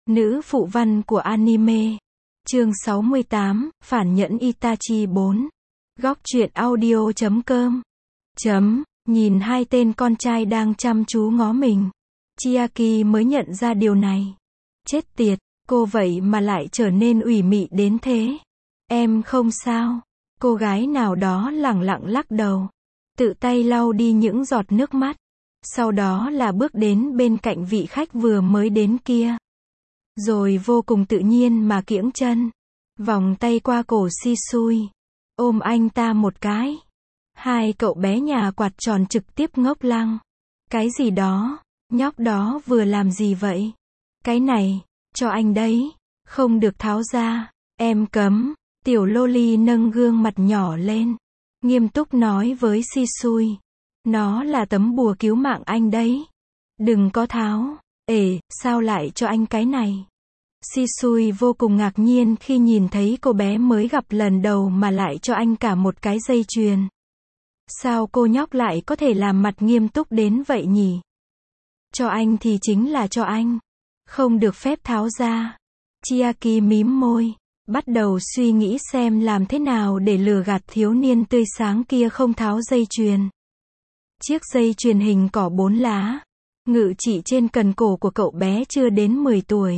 Nữ phụ văn của anime. Chương 68, Phản nhẫn Itachi 4. Góc truyện audio.com. Nhìn hai tên con trai đang chăm chú ngó mình. Chiaki mới nhận ra điều này. Chết tiệt, cô vậy mà lại trở nên ủy mị đến thế. Em không sao. Cô gái nào đó lẳng lặng lắc đầu. Tự tay lau đi những giọt nước mắt. Sau đó là bước đến bên cạnh vị khách vừa mới đến kia. Rồi vô cùng tự nhiên mà kiễng chân. Vòng tay qua cổ Shisui. Ôm anh ta một cái. Hai cậu bé nhà quạt tròn trực tiếp ngốc lăng. Cái gì đó? Nhóc đó vừa làm gì vậy? Cái này, cho anh đấy. Không được tháo ra. Em cấm. Tiểu loli nâng gương mặt nhỏ lên. Nghiêm túc nói với Shisui. Nó là tấm bùa cứu mạng anh đấy. Đừng có tháo. Sao lại cho anh cái này? Shisui vô cùng ngạc nhiên khi nhìn thấy cô bé mới gặp lần đầu mà lại cho anh cả một cái dây chuyền. Sao cô nhóc lại có thể làm mặt nghiêm túc đến vậy nhỉ? Cho anh thì chính là cho anh. Không được phép tháo ra. Chiaki mím môi. Bắt đầu suy nghĩ xem làm thế nào để lừa gạt thiếu niên tươi sáng kia không tháo dây chuyền. Chiếc dây chuyền hình cỏ 4 lá. Ngự trị trên cần cổ của cậu bé chưa đến 10 tuổi.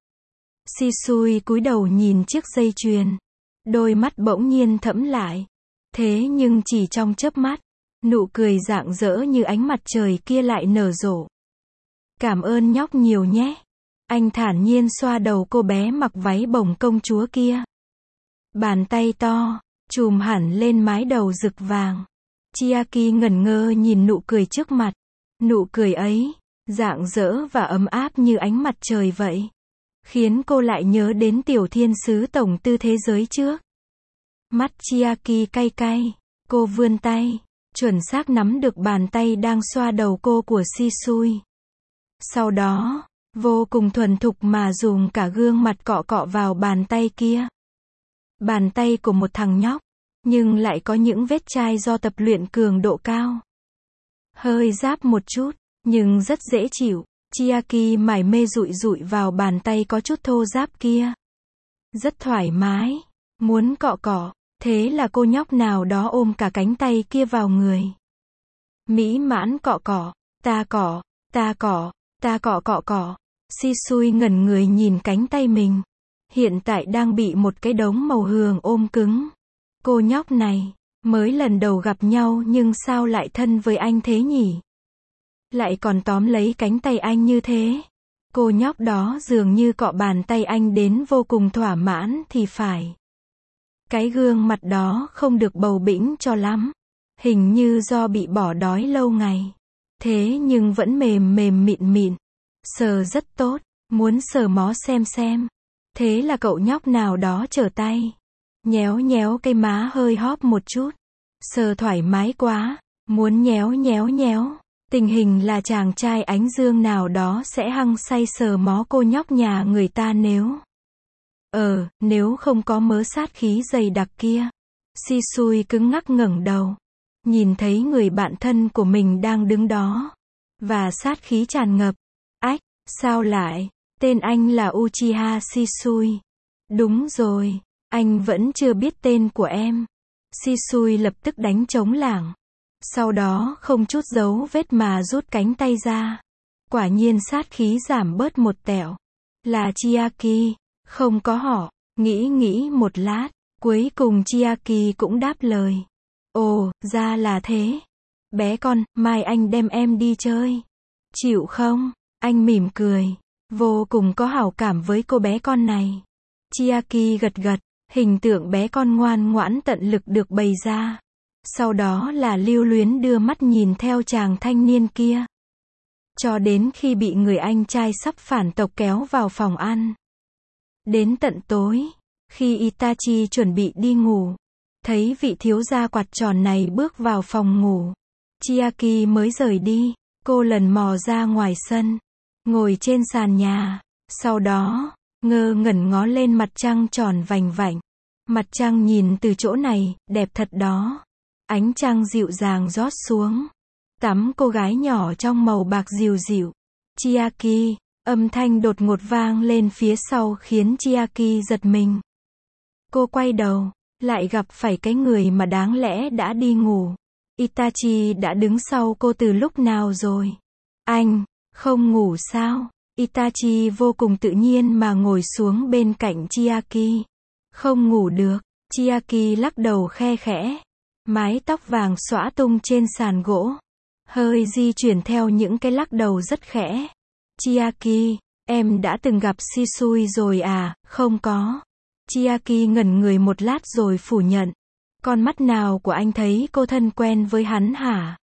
Shisui cúi đầu nhìn chiếc dây chuyền. Đôi mắt bỗng nhiên thẫm lại. Thế nhưng chỉ trong chớp mắt, nụ cười rạng rỡ như ánh mặt trời kia lại nở rộ. Cảm ơn nhóc nhiều nhé. Anh thản nhiên xoa đầu cô bé mặc váy bồng công chúa kia. Bàn tay to, chùm hẳn lên mái đầu rực vàng. Chiaki ngẩn ngơ nhìn nụ cười trước mặt. Nụ cười ấy, rạng rỡ và ấm áp như ánh mặt trời vậy. Khiến cô lại nhớ đến tiểu thiên sứ tổng tư thế giới trước. Mắt Chiaki cay cay. Cô vươn tay, chuẩn xác nắm được bàn tay đang xoa đầu cô của Shisui. Sau đó, vô cùng thuần thục mà dùng cả gương mặt cọ cọ vào bàn tay kia. Bàn tay của một thằng nhóc, nhưng lại có những vết chai do tập luyện cường độ cao. Hơi ráp một chút, nhưng rất dễ chịu. Chiaki mải mê dụi dụi vào bàn tay có chút thô ráp kia. Rất thoải mái, muốn cọ cọ, thế là cô nhóc nào đó ôm cả cánh tay kia vào người. Mỹ mãn cọ cọ, ta cọ, ta cọ, ta cọ cọ cọ. Shisui ngẩn người nhìn cánh tay mình. Hiện tại đang bị một cái đống màu hường ôm cứng. Cô nhóc này, mới lần đầu gặp nhau nhưng sao lại thân với anh thế nhỉ? Lại còn tóm lấy cánh tay anh như thế. Cô nhóc đó dường như cọ bàn tay anh đến vô cùng thỏa mãn thì phải. Cái gương mặt đó không được bầu bĩnh cho lắm. Hình như do bị bỏ đói lâu ngày. Thế nhưng vẫn mềm mềm mịn mịn. Sờ rất tốt, muốn sờ mó xem. Thế là cậu nhóc nào đó trở tay. Nhéo nhéo cây má hơi hóp một chút. Sờ thoải mái quá, muốn nhéo nhéo nhéo. Tình hình là chàng trai ánh dương nào đó sẽ hăng say sờ mó cô nhóc nhà người ta nếu không có mớ sát khí dày đặc kia. Shisui cứng ngắc ngẩng đầu. Nhìn thấy người bạn thân của mình đang đứng đó. Và sát khí tràn ngập. Ách, sao lại? Tên anh là Uchiha Shisui. Đúng rồi, anh vẫn chưa biết tên của em. Shisui lập tức đánh trống lảng. Sau đó không chút dấu vết mà rút cánh tay ra. Quả nhiên sát khí giảm bớt một tẹo. Là Chiaki, không có họ. Nghĩ một lát, cuối cùng Chiaki cũng đáp lời. Ồ, ra là thế. Bé con, mai anh đem em đi chơi. Chịu không? Anh mỉm cười. Vô cùng có hảo cảm với cô bé con này. Chiaki gật gật. Hình tượng bé con ngoan ngoãn tận lực được bày ra. Sau đó là lưu luyến đưa mắt nhìn theo chàng thanh niên kia. Cho đến khi bị người anh trai sắp phản tộc kéo vào phòng ăn. Đến tận tối, khi Itachi chuẩn bị đi ngủ, thấy vị thiếu gia quạt tròn này bước vào phòng ngủ. Chiaki mới rời đi, cô lần mò ra ngoài sân, ngồi trên sàn nhà, sau đó, ngơ ngẩn ngó lên mặt trăng tròn vành vạnh. Mặt trăng nhìn từ chỗ này, đẹp thật đó. Ánh trăng dịu dàng rót xuống. Tắm cô gái nhỏ trong màu bạc dịu dịu. Chiaki, Âm thanh đột ngột vang lên phía sau khiến Chiaki giật mình. Cô quay đầu, lại gặp phải cái người mà đáng lẽ đã đi ngủ. Itachi đã đứng sau cô từ lúc nào rồi? Anh, không ngủ sao? Itachi vô cùng tự nhiên mà ngồi xuống bên cạnh Chiaki. Không ngủ được, Chiaki lắc đầu khe khẽ. Mái tóc vàng xõa tung trên sàn gỗ. Hơi di chuyển theo những cái lắc đầu rất khẽ. Chiaki, em đã từng gặp Shisui rồi à? Không có. Chiaki ngẩn người một lát rồi phủ nhận. Con mắt nào của anh thấy cô thân quen với hắn hả?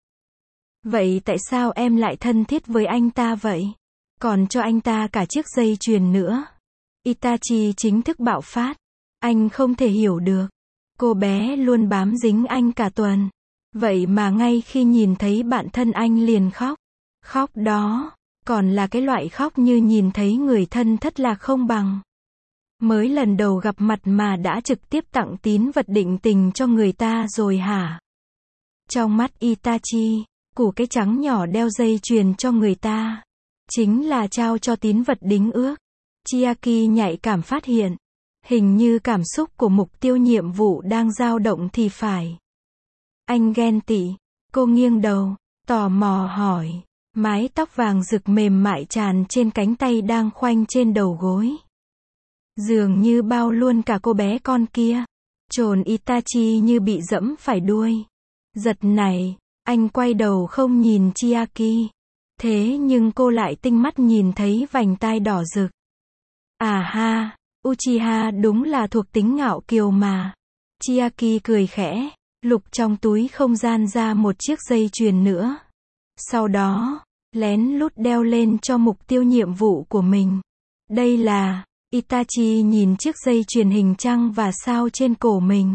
Vậy tại sao em lại thân thiết với anh ta vậy? Còn cho anh ta cả chiếc dây chuyền nữa. Itachi chính thức bạo phát. Anh không thể hiểu được. Cô bé luôn bám dính anh cả tuần. Vậy mà ngay khi nhìn thấy bạn thân anh liền khóc. Khóc đó, còn là cái loại khóc như nhìn thấy người thân thất lạc không bằng. Mới lần đầu gặp mặt mà đã trực tiếp tặng tín vật định tình cho người ta rồi hả? Trong mắt Itachi, củ cái trắng nhỏ đeo dây chuyền cho người ta chính là trao cho tín vật đính ước. Chiaki nhạy cảm phát hiện, hình như cảm xúc của mục tiêu nhiệm vụ đang dao động thì phải. Anh ghen tị. Cô nghiêng đầu, tò mò hỏi. Mái tóc vàng rực mềm mại tràn trên cánh tay đang khoanh trên đầu gối. Dường như bao luôn cả cô bé con kia. Trồn Itachi như bị dẫm phải đuôi. Giật này, anh quay đầu không nhìn Chiaki. Thế nhưng cô lại tinh mắt nhìn thấy vành tai đỏ rực. À ha, Uchiha đúng là thuộc tính ngạo kiều mà. Chiaki cười khẽ, lục trong túi không gian ra một chiếc dây chuyền nữa. Sau đó, lén lút đeo lên cho mục tiêu nhiệm vụ của mình. Đây là... Itachi nhìn chiếc dây chuyền hình trăng và sao trên cổ mình.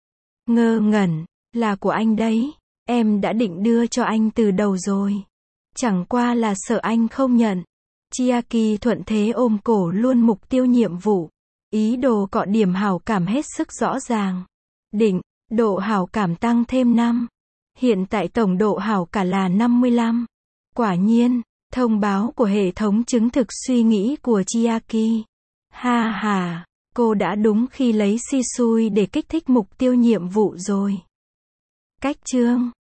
Ngơ ngẩn, là của anh đấy. Em đã định đưa cho anh từ đầu rồi. Chẳng qua là sợ anh không nhận. Chiaki thuận thế ôm cổ luôn mục tiêu nhiệm vụ. Ý đồ cọ điểm hảo cảm hết sức rõ ràng. Định, độ hảo cảm tăng thêm 5. Hiện tại tổng độ hảo cả là 55. Quả nhiên, thông báo của hệ thống chứng thực suy nghĩ của Chiaki. Ha ha, cô đã đúng khi lấy Shisui để kích thích mục tiêu nhiệm vụ rồi. Cách chương